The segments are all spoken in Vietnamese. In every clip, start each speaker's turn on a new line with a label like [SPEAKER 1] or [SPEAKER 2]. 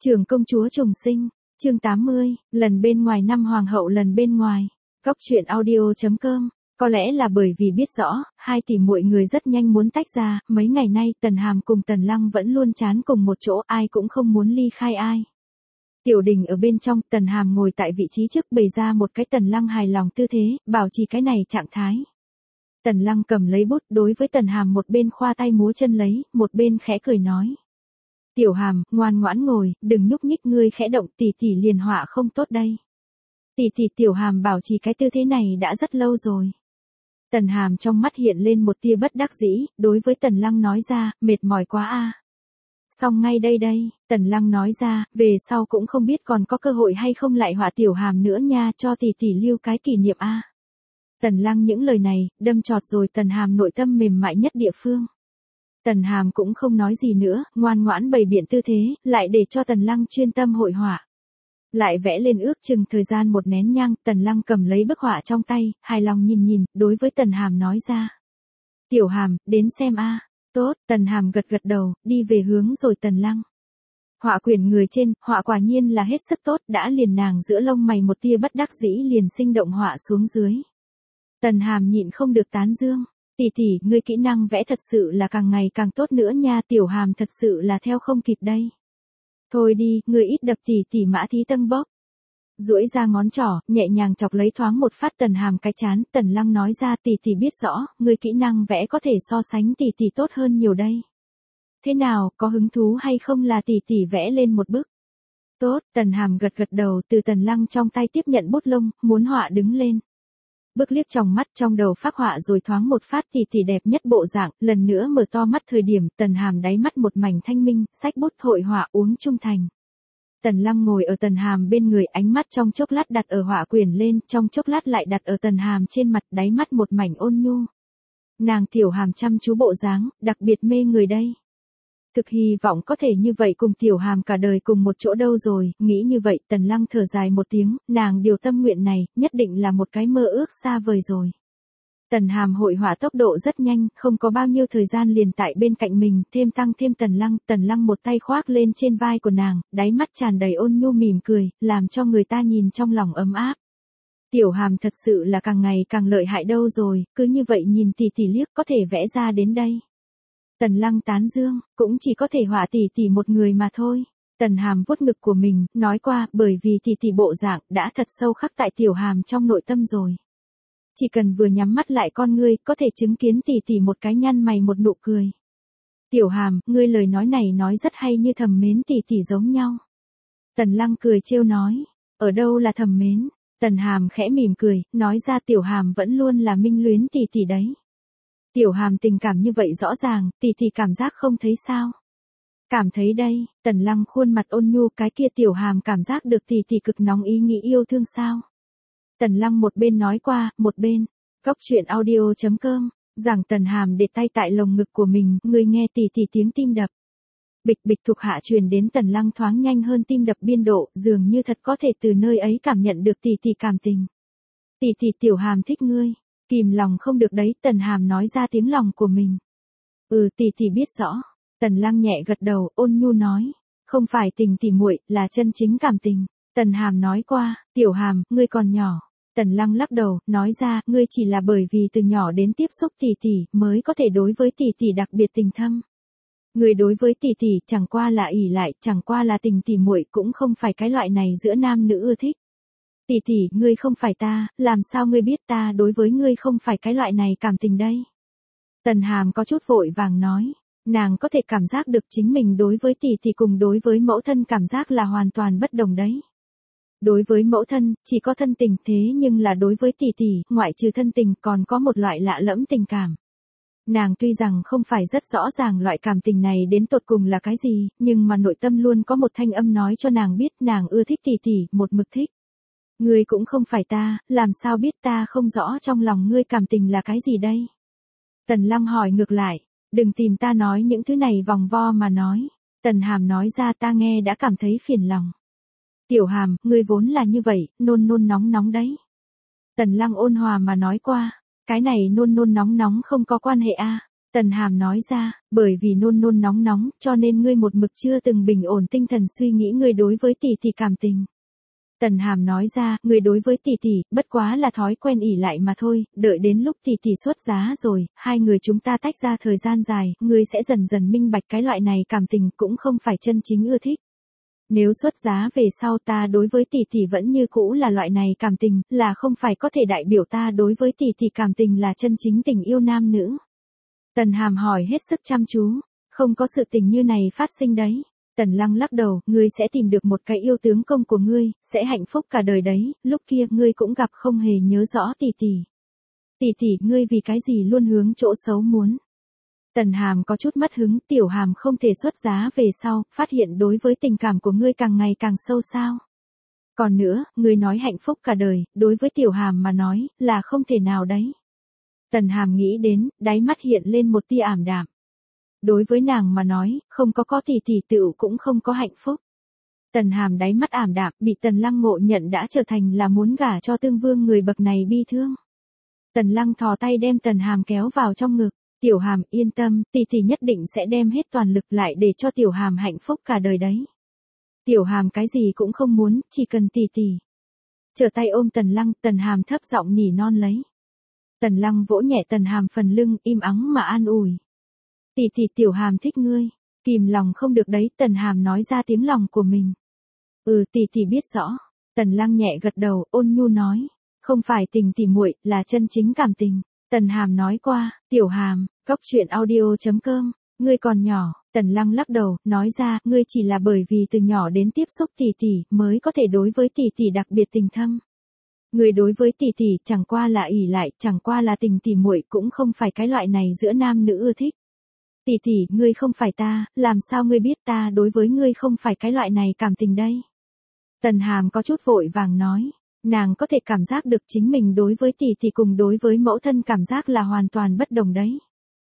[SPEAKER 1] Trưởng công chúa trùng sinh, chương 80, lần bên ngoài năm hoàng hậu lần bên ngoài. Góc truyện audio.com. Có lẽ là bởi vì biết rõ, hai tỷ muội người rất nhanh muốn tách ra, mấy ngày nay Tần Hàm cùng Tần Lăng vẫn luôn chán cùng một chỗ, ai cũng không muốn ly khai ai. Tiểu Đình ở bên trong, Tần Hàm ngồi tại vị trí trước bày ra một cái Tần Lăng hài lòng tư thế, bảo trì cái này trạng thái. Tần Lăng cầm lấy bút đối với Tần Hàm một bên khoa tay múa chân lấy, một bên khẽ cười nói. Tiểu Hàm, ngoan ngoãn ngồi, đừng nhúc nhích, ngươi khẽ động tỷ tỷ liền họa không tốt đây. Tỷ tỷ. Tiểu Hàm bảo trì cái tư thế này đã rất lâu rồi. Tần Hàm trong mắt hiện lên một tia bất đắc dĩ, đối với Tần Lăng nói ra, mệt mỏi quá a. Xong ngay đây đây, Tần Lăng nói ra, về sau cũng không biết còn có cơ hội hay không lại họa Tiểu Hàm nữa nha, cho tỷ tỷ lưu cái kỷ niệm a. Tần Lăng những lời này, đâm chọt rồi Tần Hàm nội tâm mềm mại nhất địa phương. Tần Hàm cũng không nói gì nữa, ngoan ngoãn bày biện tư thế, lại để cho Tần Lăng chuyên tâm hội họa. Lại vẽ lên ước chừng thời gian một nén nhang, Tần Lăng cầm lấy bức họa trong tay, hài lòng nhìn, đối với Tần Hàm nói ra. Tiểu Hàm, đến xem a. Tốt, Tần Hàm gật gật đầu, đi về hướng rồi Tần Lăng. Họa quyển người trên, họa quả nhiên là hết sức tốt, đã liền nàng giữa lông mày một tia bất đắc dĩ liền sinh động họa xuống dưới. Tần Hàm nhịn không được tán dương. Tỷ tỷ, ngươi kỹ năng vẽ thật sự là càng ngày càng tốt nữa nha, Tiểu Hàm thật sự là theo không kịp đây. Thôi đi, ngươi ít đập tỷ tỷ mã thí tân bốc. Duỗi ra ngón trỏ, nhẹ nhàng chọc lấy thoáng một phát Tần Hàm cái chán, Tần Lăng nói ra tỷ tỷ biết rõ, ngươi kỹ năng vẽ có thể so sánh tỷ tỷ tốt hơn nhiều đây. Thế nào, có hứng thú hay không là tỷ tỷ vẽ lên một bức? Tốt, Tần Hàm gật gật đầu, từ Tần Lăng trong tay tiếp nhận bút lông, muốn họa đứng lên. Bước liếc trong mắt trong đầu phác họa rồi thoáng một phát tỷ tỷ đẹp nhất bộ dạng, lần nữa mở to mắt thời điểm Tần Hàm đáy mắt một mảnh thanh minh, xách bút hội họa uống trung thành. Tần Lăng ngồi ở Tần Hàm bên người, ánh mắt trong chốc lát đặt ở họa quyển lên, trong chốc lát lại đặt ở Tần Hàm trên mặt, đáy mắt một mảnh ôn nhu. Nàng Tiểu Hàm chăm chú bộ dáng, đặc biệt mê người đây. Thực hy vọng có thể như vậy cùng Tiểu Hàm cả đời cùng một chỗ đâu rồi, nghĩ như vậy Tần Lăng thở dài một tiếng, nàng điều tâm nguyện này, nhất định là một cái mơ ước xa vời rồi. Tần Hàm hội họa tốc độ rất nhanh, không có bao nhiêu thời gian liền tại bên cạnh mình, tăng thêm Tần Lăng một tay khoác lên trên vai của nàng, đáy mắt tràn đầy ôn nhu mỉm cười, làm cho người ta nhìn trong lòng ấm áp. Tiểu Hàm thật sự là càng ngày càng lợi hại đâu rồi, cứ như vậy nhìn tỷ tỷ liếc có thể vẽ ra đến đây. Tần Lăng tán dương, cũng chỉ có thể họa tỷ tỷ một người mà thôi. Tần Hàm vuốt ngực của mình, nói qua, bởi vì tỷ tỷ bộ dạng đã thật sâu khắc tại Tiểu Hàm trong nội tâm rồi. Chỉ cần vừa nhắm mắt lại con ngươi, có thể chứng kiến tỷ tỷ một cái nhăn mày một nụ cười. Tiểu Hàm, ngươi lời nói này nói rất hay, như thầm mến tỷ tỷ giống nhau. Tần Lăng cười trêu nói, ở đâu là thầm mến? Tần Hàm khẽ mỉm cười, nói ra Tiểu Hàm vẫn luôn là minh luyến tỷ tỷ đấy. Tiểu Hàm tình cảm như vậy rõ ràng, tỷ tỷ cảm giác không thấy sao? Cảm thấy đây, Tần Lăng khuôn mặt ôn nhu, cái kia Tiểu Hàm cảm giác được tỷ tỷ cực nóng ý nghĩ yêu thương sao? Tần Lăng một bên nói qua, một bên, góc truyện audio.com, rằng Tần Hàm để tay tại lồng ngực của mình, người nghe tỷ tỷ tiếng tim đập. Bịch bịch thuộc hạ truyền đến Tần Lăng thoáng nhanh hơn tim đập biên độ, dường như thật có thể từ nơi ấy cảm nhận được tỷ tỷ cảm tình. Tỷ tỷ, Tiểu Hàm thích ngươi. Kìm lòng không được đấy, Tần Hàm nói ra tiếng lòng của mình. Tỷ tỷ biết rõ. Tần Lăng nhẹ gật đầu, ôn nhu nói. Không phải tình tỉ muội, là chân chính cảm tình. Tần Hàm nói qua, Tiểu Hàm, ngươi còn nhỏ. Tần Lăng lắc đầu, nói ra, ngươi chỉ là bởi vì từ nhỏ đến tiếp xúc tỷ tỷ, mới có thể đối với tỷ tỷ đặc biệt tình thâm. Ngươi đối với tỷ tỷ chẳng qua là ỷ lại, chẳng qua là tình tỉ muội, cũng không phải cái loại này giữa nam nữ ưa thích. Tỷ tỷ, ngươi không phải ta, làm sao ngươi biết ta đối với ngươi không phải cái loại này cảm tình đây? Tần Hàm có chút vội vàng nói, nàng có thể cảm giác được chính mình đối với tỷ tỷ cùng đối với mẫu thân cảm giác là hoàn toàn bất đồng đấy. Đối với mẫu thân, chỉ có thân tình, thế nhưng là đối với tỷ tỷ, ngoại trừ thân tình còn có một loại lạ lẫm tình cảm. Nàng tuy rằng không phải rất rõ ràng loại cảm tình này đến tột cùng là cái gì, nhưng mà nội tâm luôn có một thanh âm nói cho nàng biết nàng ưa thích tỷ tỷ, một mực thích. Ngươi cũng không phải ta, làm sao biết ta không rõ trong lòng ngươi cảm tình là cái gì đây? Tần Lăng hỏi ngược lại, đừng tìm ta nói những thứ này vòng vo mà nói. Tần Hàm nói ra, ta nghe đã cảm thấy phiền lòng. Tiểu Hàm, ngươi vốn là như vậy, nôn nôn nóng nóng đấy. Tần Lăng ôn hòa mà nói qua, cái này nôn nôn nóng nóng không có quan hệ a. Tần Hàm nói ra, bởi vì nôn nôn nóng nóng, cho nên ngươi một mực chưa từng bình ổn tinh thần suy nghĩ ngươi đối với tỷ tỷ cảm tình. Tần Hàm nói ra, ngươi đối với tỷ tỷ, bất quá là thói quen ỷ lại mà thôi, đợi đến lúc tỷ tỷ xuất giá rồi, hai người chúng ta tách ra thời gian dài, ngươi sẽ dần dần minh bạch cái loại này cảm tình cũng không phải chân chính ưa thích. Nếu xuất giá về sau ta đối với tỷ tỷ vẫn như cũ là loại này cảm tình, là không phải có thể đại biểu ta đối với tỷ tỷ cảm tình là chân chính tình yêu nam nữ. Tần Hàm hỏi hết sức chăm chú, không có sự tình như này phát sinh đấy. Tần Lăng lắc đầu, ngươi sẽ tìm được một cái yêu tướng công của ngươi, sẽ hạnh phúc cả đời đấy, lúc kia ngươi cũng gặp không hề nhớ rõ tỷ tỷ. Tỷ tỷ, ngươi vì cái gì luôn hướng chỗ xấu muốn. Tần Hàm có chút mất hứng, Tiểu Hàm không thể xuất giá về sau, phát hiện đối với tình cảm của ngươi càng ngày càng sâu sao. Còn nữa, ngươi nói hạnh phúc cả đời, đối với Tiểu Hàm mà nói, là không thể nào đấy. Tần Hàm nghĩ đến, đáy mắt hiện lên một tia ảm đạm. Đối với nàng mà nói, không có tỷ tỷ tựu cũng không có hạnh phúc. Tần Hàm đáy mắt ảm đạm, bị Tần Lăng ngộ nhận đã trở thành là muốn gả cho Tương Vương người bậc này bi thương. Tần Lăng thò tay đem Tần Hàm kéo vào trong ngực. Tiểu Hàm, yên tâm, tỷ tỷ nhất định sẽ đem hết toàn lực lại để cho Tiểu Hàm hạnh phúc cả đời đấy. Tiểu Hàm cái gì cũng không muốn, chỉ cần tỷ tỷ. Trở tay ôm Tần Lăng, Tần Hàm thấp giọng nỉ non lấy. Tần Lăng vỗ nhẹ Tần Hàm phần lưng, im ắng mà an ủi. Tỷ tỷ, Tiểu Hàm thích ngươi. Kìm lòng không được đấy, Tần Hàm nói ra tiếng lòng của mình. Tỷ tỷ biết rõ. Tần Lăng nhẹ gật đầu, ôn nhu nói. Không phải tình tỉ muội, là chân chính cảm tình. Tần Hàm nói qua, Tiểu Hàm, cóc truyện audio.com, ngươi còn nhỏ. Tần Lăng lắc đầu, nói ra, ngươi chỉ là bởi vì từ nhỏ đến tiếp xúc tỷ tỷ, mới có thể đối với tỷ tỷ đặc biệt tình thâm. Ngươi đối với tỷ tỷ chẳng qua là ỷ lại, chẳng qua là tình tỉ muội, cũng không phải cái loại này giữa nam nữ ưa thích. Tỷ tỷ, ngươi không phải ta, làm sao ngươi biết ta đối với ngươi không phải cái loại này cảm tình đây? Tần Hàm có chút vội vàng nói, nàng có thể cảm giác được chính mình đối với tỷ tỷ cùng đối với mẫu thân cảm giác là hoàn toàn bất đồng đấy.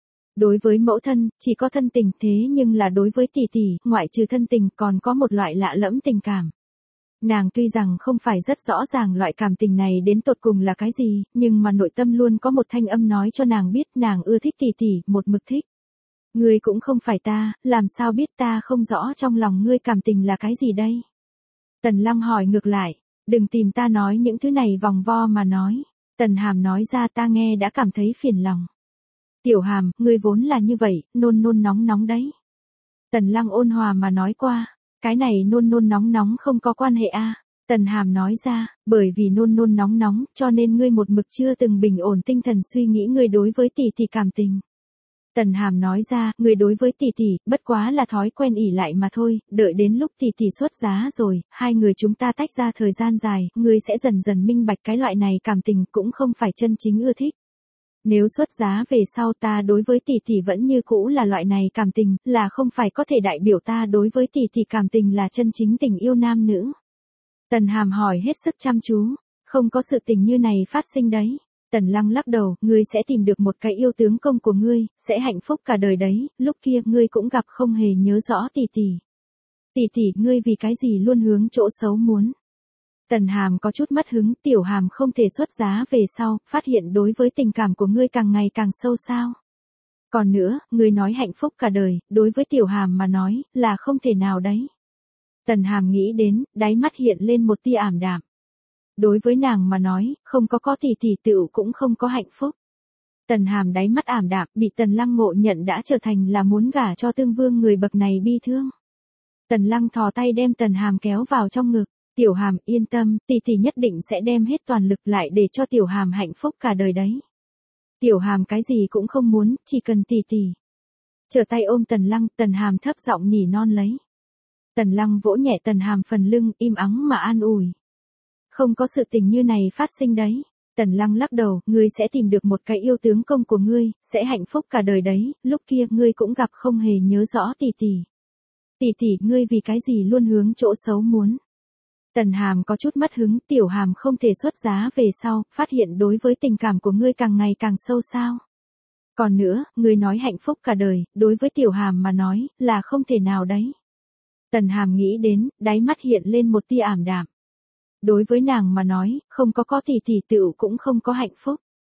[SPEAKER 1] Đối với mẫu thân, chỉ có thân tình, thế nhưng là đối với tỷ tỷ, ngoại trừ thân tình còn có một loại lạ lẫm tình cảm. Nàng tuy rằng không phải rất rõ ràng loại cảm tình này đến tột cùng là cái gì, nhưng mà nội tâm luôn có một thanh âm nói cho nàng biết nàng ưa thích tỷ tỷ, một mực thích. Ngươi cũng không phải ta, làm sao biết ta không rõ trong lòng ngươi cảm tình là cái gì đây? Tần Lăng hỏi ngược lại, đừng tìm ta nói những thứ này vòng vo mà nói. Tần Hàm nói ra, ta nghe đã cảm thấy phiền lòng. Tiểu Hàm, ngươi vốn là như vậy, nôn nôn nóng nóng đấy. Tần Lăng ôn hòa mà nói qua, cái này nôn nôn nóng nóng không có quan hệ a. Tần Hàm nói ra, bởi vì nôn nôn nóng nóng, cho nên ngươi một mực chưa từng bình ổn tinh thần suy nghĩ ngươi đối với tỷ tỷ cảm tình. Tần Hàm nói ra, ngươi đối với tỷ tỷ, bất quá là thói quen ỷ lại mà thôi, đợi đến lúc tỷ tỷ xuất giá rồi, hai người chúng ta tách ra thời gian dài, ngươi sẽ dần dần minh bạch cái loại này cảm tình cũng không phải chân chính ưa thích. Nếu xuất giá về sau ta đối với tỷ tỷ vẫn như cũ là loại này cảm tình, là không phải có thể đại biểu ta đối với tỷ tỷ cảm tình là chân chính tình yêu nam nữ. Tần Hàm hỏi hết sức chăm chú, không có sự tình như này phát sinh đấy. Tần Lăng lắc đầu, ngươi sẽ tìm được một cái yêu tướng công của ngươi, sẽ hạnh phúc cả đời đấy, lúc kia ngươi cũng gặp không hề nhớ rõ tỷ tỷ. Tỷ tỷ, ngươi vì cái gì luôn hướng chỗ xấu muốn. Tần Hàm có chút mất hứng, Tiểu Hàm không thể xuất giá về sau, phát hiện đối với tình cảm của ngươi càng ngày càng sâu sao. Còn nữa, ngươi nói hạnh phúc cả đời, đối với Tiểu Hàm mà nói, là không thể nào đấy. Tần Hàm nghĩ đến, đáy mắt hiện lên một tia ảm đạm. Đối với nàng mà nói, không có tỷ tỷ tựu cũng không có hạnh phúc. Tần Hàm đáy mắt ảm đạm, bị Tần Lăng ngộ nhận đã trở thành là muốn gả cho Tương Vương người bậc này bi thương. Tần Lăng thò tay đem Tần Hàm kéo vào trong ngực. Tiểu Hàm, yên tâm, tỷ tỷ nhất định sẽ đem hết toàn lực lại để cho Tiểu Hàm hạnh phúc cả đời đấy. Tiểu Hàm cái gì cũng không muốn, chỉ cần tỷ tỷ. Trở tay ôm Tần Lăng, Tần Hàm thấp giọng nỉ non lấy. Tần Lăng vỗ nhẹ Tần Hàm phần lưng, im ắng mà an ủi. Không có sự tình như này phát sinh đấy. Tần Lăng lắc đầu, ngươi sẽ tìm được một cái yêu tướng công của ngươi, sẽ hạnh phúc cả đời đấy, lúc kia ngươi cũng gặp không hề nhớ rõ tỷ tỷ. Tỷ tỷ, ngươi vì cái gì luôn hướng chỗ xấu muốn. Tần Hàm có chút mất hứng, Tiểu Hàm không thể xuất giá về sau, phát hiện đối với tình cảm của ngươi càng ngày càng sâu sao. Còn nữa, ngươi nói hạnh phúc cả đời, đối với Tiểu Hàm mà nói, là không thể nào đấy. Tần Hàm nghĩ đến, đáy mắt hiện lên một tia ảm đạm. Đối với nàng mà nói, không có tỷ tỷ tựu cũng không có hạnh phúc.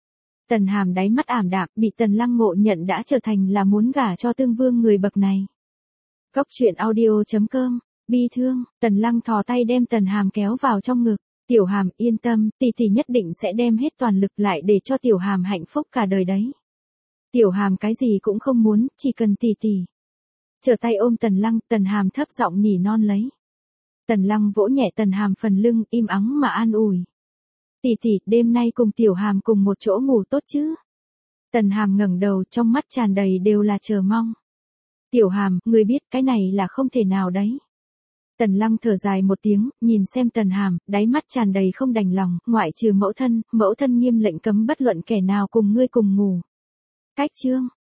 [SPEAKER 1] Tần Hàm đáy mắt ảm đạm, bị Tần Lăng ngộ nhận đã trở thành là muốn gả cho Tương Vương người bậc này. Cốc truyện audio.com, bi thương, Tần Lăng thò tay đem Tần Hàm kéo vào trong ngực. Tiểu Hàm yên tâm, tỷ tỷ nhất định sẽ đem hết toàn lực lại để cho Tiểu Hàm hạnh phúc cả đời đấy. Tiểu Hàm cái gì cũng không muốn, chỉ cần tỷ tỷ. Trở tay ôm Tần Hàm thấp giọng nỉ non lấy. Tần Lăng vỗ nhẹ Tần Hàm phần lưng, im ắng mà an ủi. Tỷ tỷ, đêm nay cùng Tiểu Hàm cùng một chỗ ngủ tốt chứ? Tần Hàm ngẩng đầu, trong mắt tràn đầy đều là chờ mong. Tiểu Hàm, ngươi biết cái này là không thể nào đấy. Tần Lăng thở dài một tiếng, nhìn xem Tần Hàm, đáy mắt tràn đầy không đành lòng, ngoại trừ mẫu thân nghiêm lệnh cấm bất luận kẻ nào cùng ngươi cùng ngủ. Cách chương.